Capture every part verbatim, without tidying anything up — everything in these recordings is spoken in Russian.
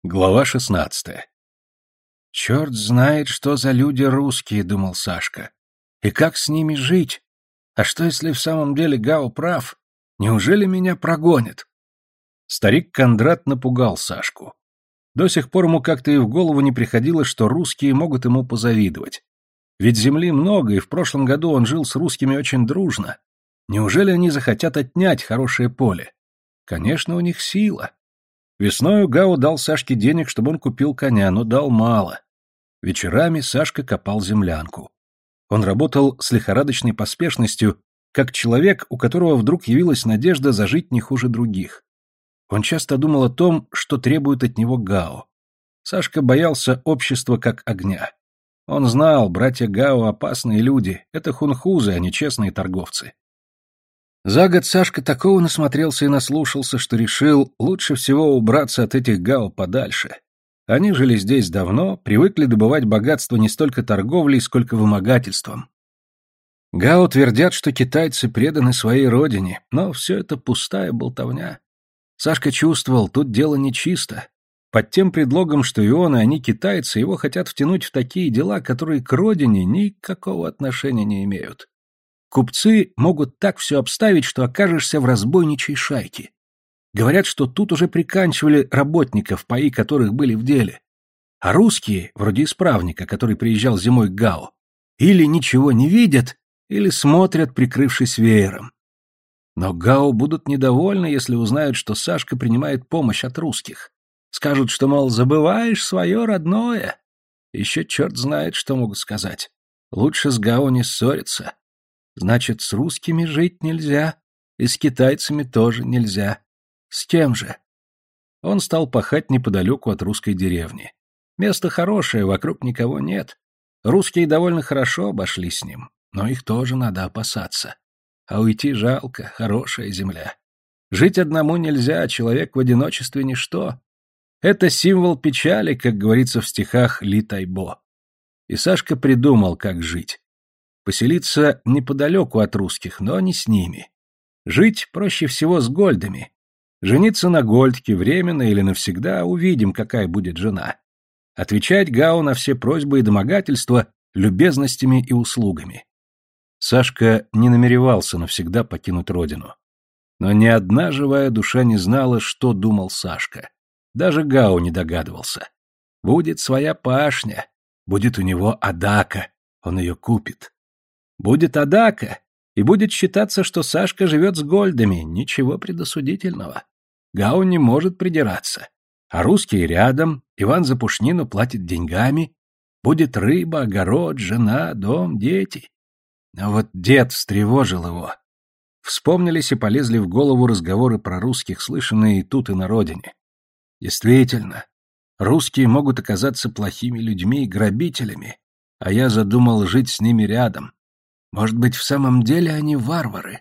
Глава шестнадцатая. «Черт знает, что за люди русские», — думал Сашка. «И как с ними жить? А что, если в самом деле Гао прав? Неужели меня прогонят?» Старик Кондрат напугал Сашку. До сих пор ему как-то и в голову не приходило, что русские могут ему позавидовать. Ведь земли много, и в прошлом году он жил с русскими очень дружно. Неужели они захотят отнять хорошее поле? Конечно, у них сила. Весною Гао дал Сашке денег, чтобы он купил коня, но дал мало. Вечерами Сашка копал землянку. Он работал с лихорадочной поспешностью, как человек, у которого вдруг явилась надежда зажить не хуже других. Он часто думал о том, что требует от него Гао. Сашка боялся общества как огня. Он знал, братья Гао опасные люди, это хунхузы, а не честные торговцы. За год Сашка такого насмотрелся и наслушался, что решил лучше всего убраться от этих Гао подальше. Они жили здесь давно, привыкли добывать богатство не столько торговлей, сколько вымогательством. Гао твердят, что китайцы преданы своей родине, но все это пустая болтовня. Сашка чувствовал, тут дело нечисто. Под тем предлогом, что и он, и они китайцы, его хотят втянуть в такие дела, которые к родине никакого отношения не имеют. Купцы могут так все обставить, что окажешься в разбойничьей шайке. Говорят, что тут уже приканчивали работников, паи которых были в деле. А русские, вроде исправника, который приезжал зимой к Гао, или ничего не видят, или смотрят, прикрывшись веером. Но Гао будут недовольны, если узнают, что Сашка принимает помощь от русских. Скажут, что, мол, забываешь свое родное. Еще черт знает, что могут сказать. Лучше с Гао не ссориться. Значит, с русскими жить нельзя, и с китайцами тоже нельзя. С кем же? Он стал пахать неподалеку от русской деревни. Место хорошее, вокруг никого нет. Русские довольно хорошо обошлись с ним, но их тоже надо опасаться. А уйти жалко, хорошая земля. Жить одному нельзя, человек в одиночестве ничто. Это символ печали, как говорится в стихах Ли Тайбо. И Сашка придумал, как жить. Поселиться неподалеку от русских, но не с ними. Жить проще всего с гольдами. Жениться на гольдке, временно или навсегда, увидим, какая будет жена. Отвечать Гао на все просьбы и домогательства любезностями и услугами. Сашка не намеревался навсегда покинуть родину. Но ни одна живая душа не знала, что думал Сашка. Даже Гао не догадывался. Будет своя пашня, будет у него адака, он ее купит. Будет адака, и будет считаться, что Сашка живет с гольдами, ничего предосудительного. Гао не может придираться. А русские рядом, Иван за пушнину платит деньгами. Будет рыба, огород, жена, дом, дети. А вот дед встревожил его. Вспомнились и полезли в голову разговоры про русских, слышанные и тут, и на родине. Действительно, русские могут оказаться плохими людьми и грабителями, а я задумал жить с ними рядом. Может быть, в самом деле они варвары?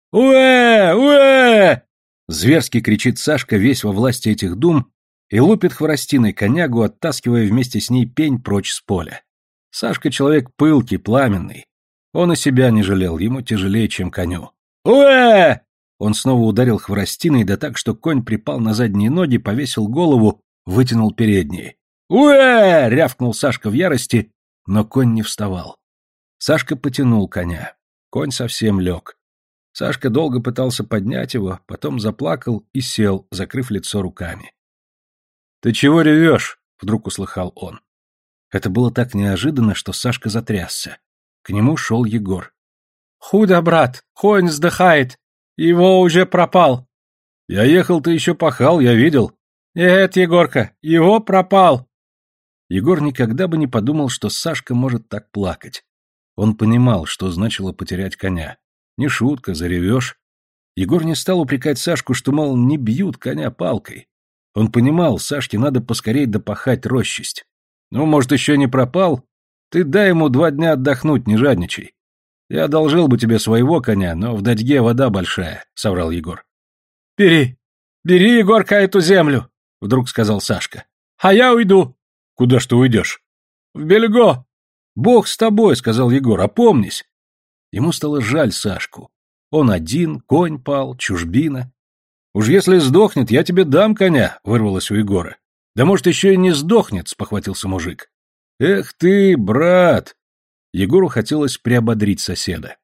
«Уэ! Уэ!» Зверски кричит Сашка, весь во власти этих дум, и лупит хворостиной конягу, оттаскивая вместе с ней пень прочь с поля. Сашка человек пылкий, пламенный. Он и себя не жалел, ему тяжелее, чем коню. «Уэ!» Он снова ударил хворостиной, да так, что конь припал на задние ноги, повесил голову, вытянул передние. «Уэ!» — рявкнул Сашка в ярости, но конь не вставал. Сашка потянул коня. Конь совсем лег. Сашка долго пытался поднять его, потом заплакал и сел, закрыв лицо руками. «Ты чего ревешь?» — вдруг услыхал он. Это было так неожиданно, что Сашка затрясся. К нему шел Егор. «Худо, брат, конь вздыхает. Его уже пропал». «Я ехал, ты еще пахал, я видел». «Нет, Егорка, его пропал». Егор никогда бы не подумал, что Сашка может так плакать. Он понимал, что значило потерять коня. Не шутка, заревешь. Егор не стал упрекать Сашку, что, мол, не бьют коня палкой. Он понимал, Сашке надо поскорей допахать рощисть. Ну, может, еще не пропал? Ты дай ему два дня отдохнуть, не жадничай. Я одолжил бы тебе своего коня, но в Дадьге вода большая, — соврал Егор. «Бери, бери, Егорка, эту землю, — вдруг сказал Сашка. — А я уйду. — Куда ж ты уйдешь? — В Бельго. — Бог с тобой, — сказал Егор, — опомнись. Ему стало жаль Сашку. Он один, конь пал, чужбина. — Уж если сдохнет, я тебе дам коня, — вырвалось у Егора. Да может, еще и не сдохнет, спохватился мужик. Эх ты, брат! Егору хотелось приободрить соседа.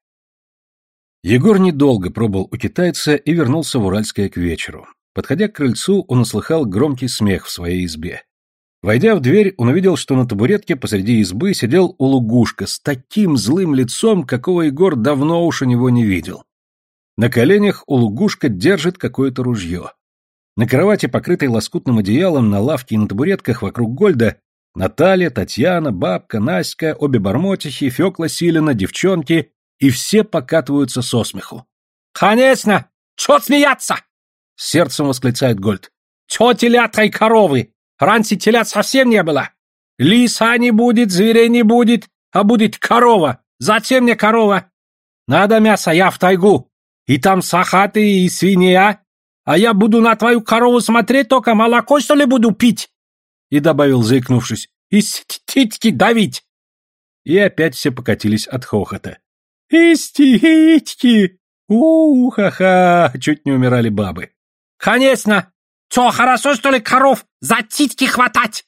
Егор недолго пробыл у китайца и вернулся в Уральское к вечеру. Подходя к крыльцу, он услыхал громкий смех в своей избе. Войдя в дверь, он увидел, что на табуретке посреди избы сидел Улугушка с таким злым лицом, какого Егор давно уж у него не видел. На коленях Улугушка держит какое-то ружье. На кровати, покрытой лоскутным одеялом, на лавке и на табуретках вокруг Гольда Наталья, Татьяна, бабка, Наська, обе бормотихи, Фёкла Силина, девчонки, и все покатываются со смеху. «Конечно! Чё смеяться?» — с сердцем восклицает Гольд. «Чё телята и коровы? Раньше телят совсем не было. Лиса не будет, зверей не будет, а будет корова. Зачем мне корова? Надо мясо, я в тайгу. И там сахаты и свинья. А я буду на твою корову смотреть, только молоко, что ли, буду пить?» И добавил, заикнувшись, «И титьки давить!» И опять все покатились от хохота. «Иститьки! У-ха-ха!» — чуть не умирали бабы. «Конечно! Чё, хорошо, что ли, коров за титьки хватать?»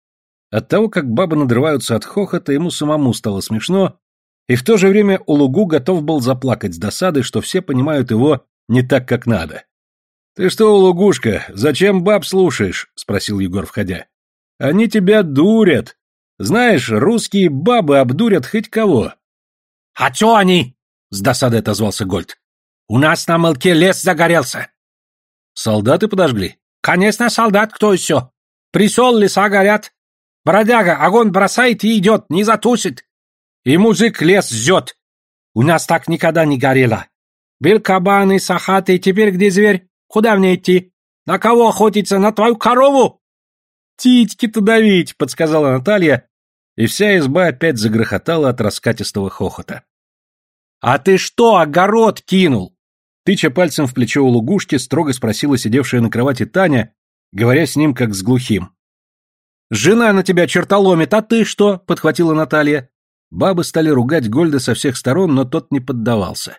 От того, как бабы надрываются от хохота, ему самому стало смешно, и в то же время Улугу готов был заплакать с досады, что все понимают его не так, как надо. «Ты что, Улугушка, зачем баб слушаешь?» — спросил Егор, входя. «Они тебя дурят. Знаешь, русские бабы обдурят хоть кого». «А чё они?» — с досадой отозвался Гольд. «У нас на мылке лес загорелся». «Солдаты подожгли?» «Конечно, солдат, кто еще? Присол, леса горят. Бродяга огонь бросает и идет, не затушит. И мужик лес жжет. У нас так никогда не горело. Был кабан и сахаты, теперь где зверь? Куда мне идти? На кого охотиться? На твою корову?» «Титьки-то давить», — подсказала Наталья, и вся изба опять загрохотала от раскатистого хохота. «А ты что, огород кинул?» Тыча пальцем в плечо Улугушки, строго спросила сидевшая на кровати Таня, говоря с ним как с глухим. «Жена на тебя чертоломит, а ты что?» — подхватила Наталья. Бабы стали ругать Гольда со всех сторон, но тот не поддавался.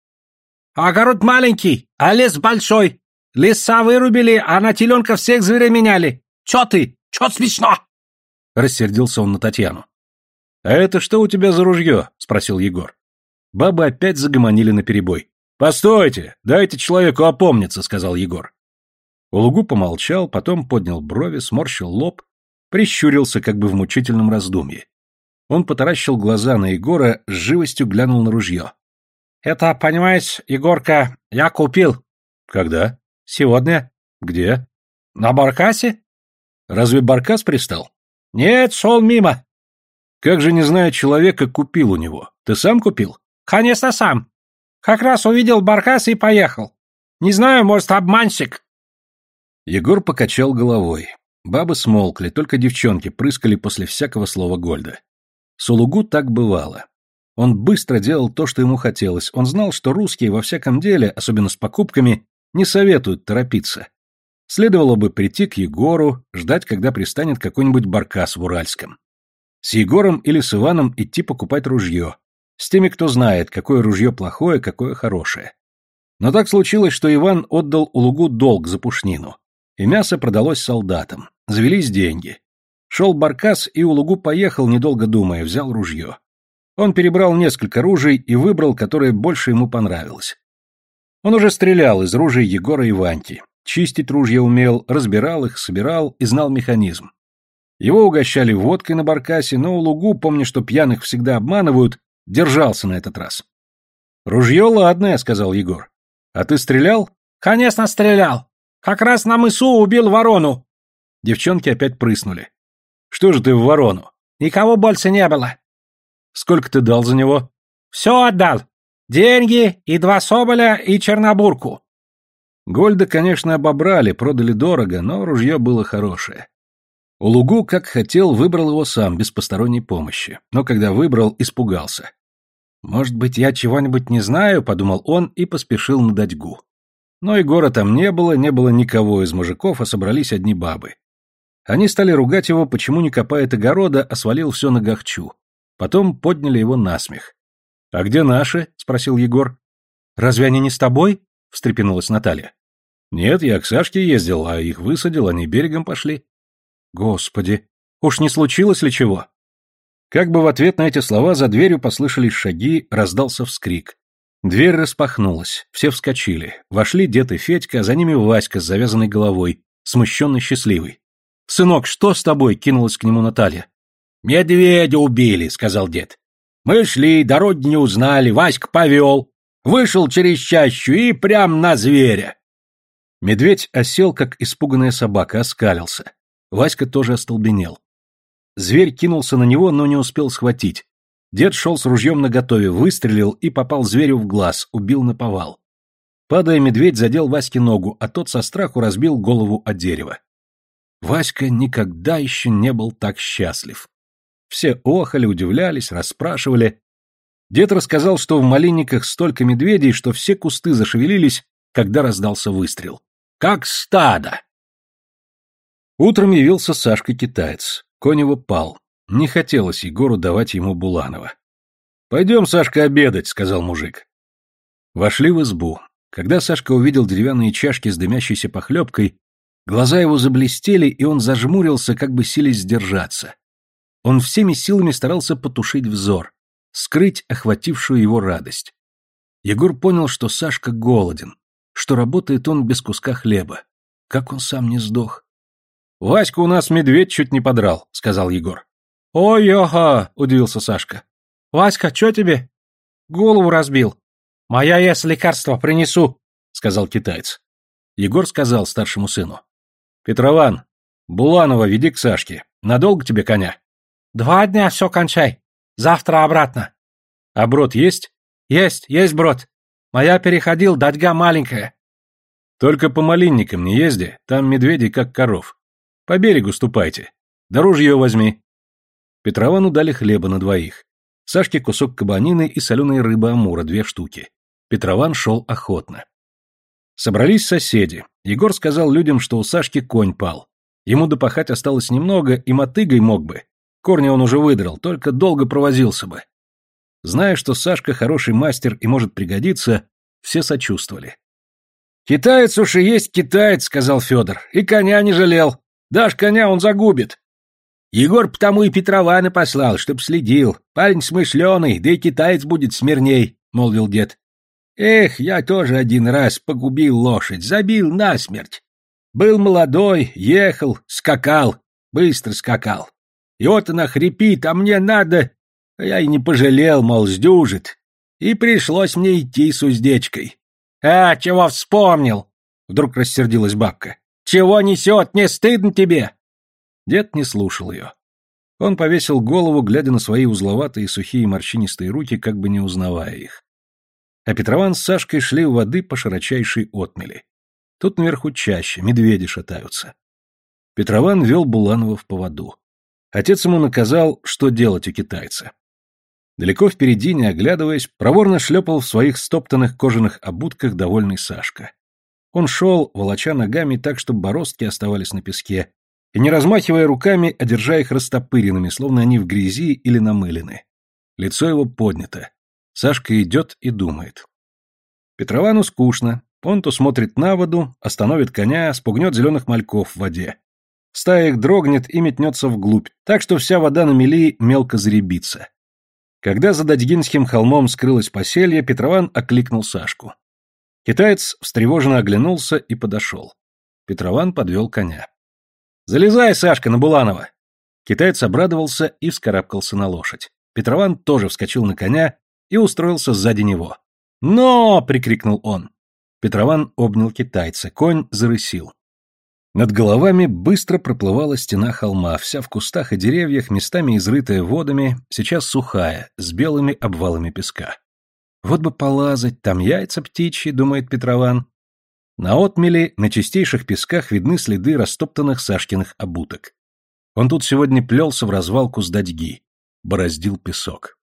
«Огород маленький, а лес большой. Леса вырубили, а на теленка всех зверей меняли. Чё ты? Чё смешно?» Рассердился он на Татьяну. «А это что у тебя за ружье?» — спросил Егор. Бабы опять загомонили наперебой. «Постойте, дайте человеку опомниться», — сказал Егор. Улугу помолчал, потом поднял брови, сморщил лоб, прищурился, как бы в мучительном раздумье. Он потаращил глаза на Егора, с живостью глянул на ружье. «Это, понимаешь, Егорка, я купил». «Когда?» «Сегодня». «Где?» «На баркасе». «Разве баркас пристал?» «Нет, шел мимо». «Как же, не зная человека, купил у него? Ты сам купил?» «Конечно, сам. Как раз увидел баркас и поехал. Не знаю, может, обманщик». Егор покачал головой. Бабы смолкли, только девчонки прыскали после всякого слова Гольда. С Улугу так бывало. Он быстро делал то, что ему хотелось. Он знал, что русские во всяком деле, особенно с покупками, не советуют торопиться. Следовало бы прийти к Егору, ждать, когда пристанет какой-нибудь баркас в Уральском. С Егором или с Иваном идти покупать ружье. С теми, кто знает, какое ружье плохое, какое хорошее. Но так случилось, что Иван отдал Улугу долг за пушнину. И мясо продалось солдатам. Завелись деньги. Шел баркас, и Улугу поехал, недолго думая, взял ружье. Он перебрал несколько ружей и выбрал, которое больше ему понравилось. Он уже стрелял из ружей Егора и Ваньки. Чистить ружья умел, разбирал их, собирал и знал механизм. Его угощали водкой на баркасе, но Улугу, помня, что пьяных всегда обманывают, держался на этот раз. «Ружье ладное», — сказал Егор. «А ты стрелял?» «Конечно, стрелял. Как раз на мысу убил ворону». Девчонки опять прыснули. «Что же ты в ворону?» «Никого больше не было». «Сколько ты дал за него?» «Все отдал. Деньги и два соболя и чернобурку». Гольда, конечно, обобрали, продали дорого, но ружье было хорошее. Улугу, как хотел, выбрал его сам, без посторонней помощи. Но когда выбрал, испугался. «Может быть, я чего-нибудь не знаю?» — подумал он и поспешил на датьгу. Но Егора там не было, не было никого из мужиков, а собрались одни бабы. Они стали ругать его, почему не копает огорода, а свалил все на Гахчу. Потом подняли его на смех. «А где наши?» — спросил Егор. «Разве они не с тобой?» — встрепенулась Наталья. «Нет, я к Сашке ездил, а их высадил, они берегом пошли». Господи, уж не случилось ли чего? Как бы в ответ на эти слова за дверью послышались шаги, раздался вскрик. Дверь распахнулась, все вскочили. Вошли дед и Федька, а за ними Васька с завязанной головой, смущенно счастливый. «Сынок, что с тобой?» — кинулась к нему Наталья. «Медведя убили», — сказал дед. «Мы шли, дороги не узнали, Васька повел. Вышел через чащу и прям на зверя». Медведь осел, как испуганная собака, оскалился. Васька тоже остолбенел. Зверь кинулся на него, но не успел схватить. Дед шел с ружьем наготове, выстрелил и попал зверю в глаз, убил наповал. Падая, медведь задел Ваське ногу, а тот со страху разбил голову о дерево. Васька никогда еще не был так счастлив. Все охали, удивлялись, расспрашивали. Дед рассказал, что в малинниках столько медведей, что все кусты зашевелились, когда раздался выстрел. Как стадо! Утром явился Сашка-китаец. Конь его пал. Не хотелось Егору давать ему Буланова. «Пойдем, Сашка, обедать», — сказал мужик. Вошли в избу. Когда Сашка увидел деревянные чашки с дымящейся похлебкой, глаза его заблестели, и он зажмурился, как бы силясь сдержаться. Он всеми силами старался потушить взор, скрыть охватившую его радость. Егор понял, что Сашка голоден, что работает он без куска хлеба. Как он сам не сдох? «Ваську у нас медведь чуть не подрал», — сказал Егор. «Ой-ага», — удивился Сашка. «Васька, что тебе?» «Голову разбил». «Моя есть лекарство, принесу», — сказал китаец. Егор сказал старшему сыну. «Петрован, Буланова веди к Сашке. Надолго тебе коня?» «Два дня все кончай. Завтра обратно». «А брод есть?» «Есть, есть брод. Моя переходил, дадьга маленькая». «Только по малинникам не езди, там медведи как коров. По берегу ступайте. Да ружье возьми». Петровану дали хлеба на двоих. Сашке кусок кабанины и соленой рыбы амура, две штуки. Петрован шел охотно. Собрались соседи. Егор сказал людям, что у Сашки конь пал. Ему допахать осталось немного, и мотыгой мог бы. Корни он уже выдрал, только долго провозился бы. Зная, что Сашка хороший мастер и может пригодиться, все сочувствовали. «Китаец уж и есть китаец», — сказал Федор, — «и коня не жалел. Дашь коня, он загубит». «Егор потому и Петрована послал, чтоб следил. Парень смышленый, да и китаец будет смирней», — молвил дед. «Эх, я тоже один раз погубил лошадь, забил насмерть. Был молодой, ехал, скакал, быстро скакал. И вот она хрипит, а мне надо... Я и не пожалел, мол, сдюжит. И пришлось мне идти с уздечкой». «А, чего вспомнил?» — вдруг рассердилась бабка. «Чего несет, не стыдно тебе?» Дед не слушал ее. Он повесил голову, глядя на свои узловатые, сухие, морщинистые руки, как бы не узнавая их. А Петрован с Сашкой шли у воды по широчайшей отмели. Тут наверху чаще, медведи шатаются. Петрован вел Буланова в поводу. Отец ему наказал, что делать у китайца. Далеко впереди, не оглядываясь, проворно шлепал в своих стоптанных кожаных обутках довольный Сашка. Он шел, волоча ногами так, чтобы бороздки оставались на песке, и не размахивая руками, а держа их растопыренными, словно они в грязи или намылены. Лицо его поднято. Сашка идет и думает. Петровану скучно. Он то смотрит на воду, остановит коня, спугнет зеленых мальков в воде. Стая их дрогнет и метнется вглубь, так что вся вода на мели мелко заребится. Когда за Дадьгинским холмом скрылось поселье, Петрован окликнул Сашку. Китаец встревоженно оглянулся и подошел. Петрован подвел коня. «Залезай, Сашка, на Буланова!» Китаец обрадовался и вскарабкался на лошадь. Петрован тоже вскочил на коня и устроился сзади него. «Но!» — прикрикнул он. Петрован обнял китайца, конь зарысил. Над головами быстро проплывала стена холма, вся в кустах и деревьях, местами изрытая водами, сейчас сухая, с белыми обвалами песка. «Вот бы полазать, там яйца птичьи», — думает Петрован. На отмели, на чистейших песках видны следы растоптанных Сашкиных обуток. Он тут сегодня плелся в развалку с Дадьги, бороздил песок.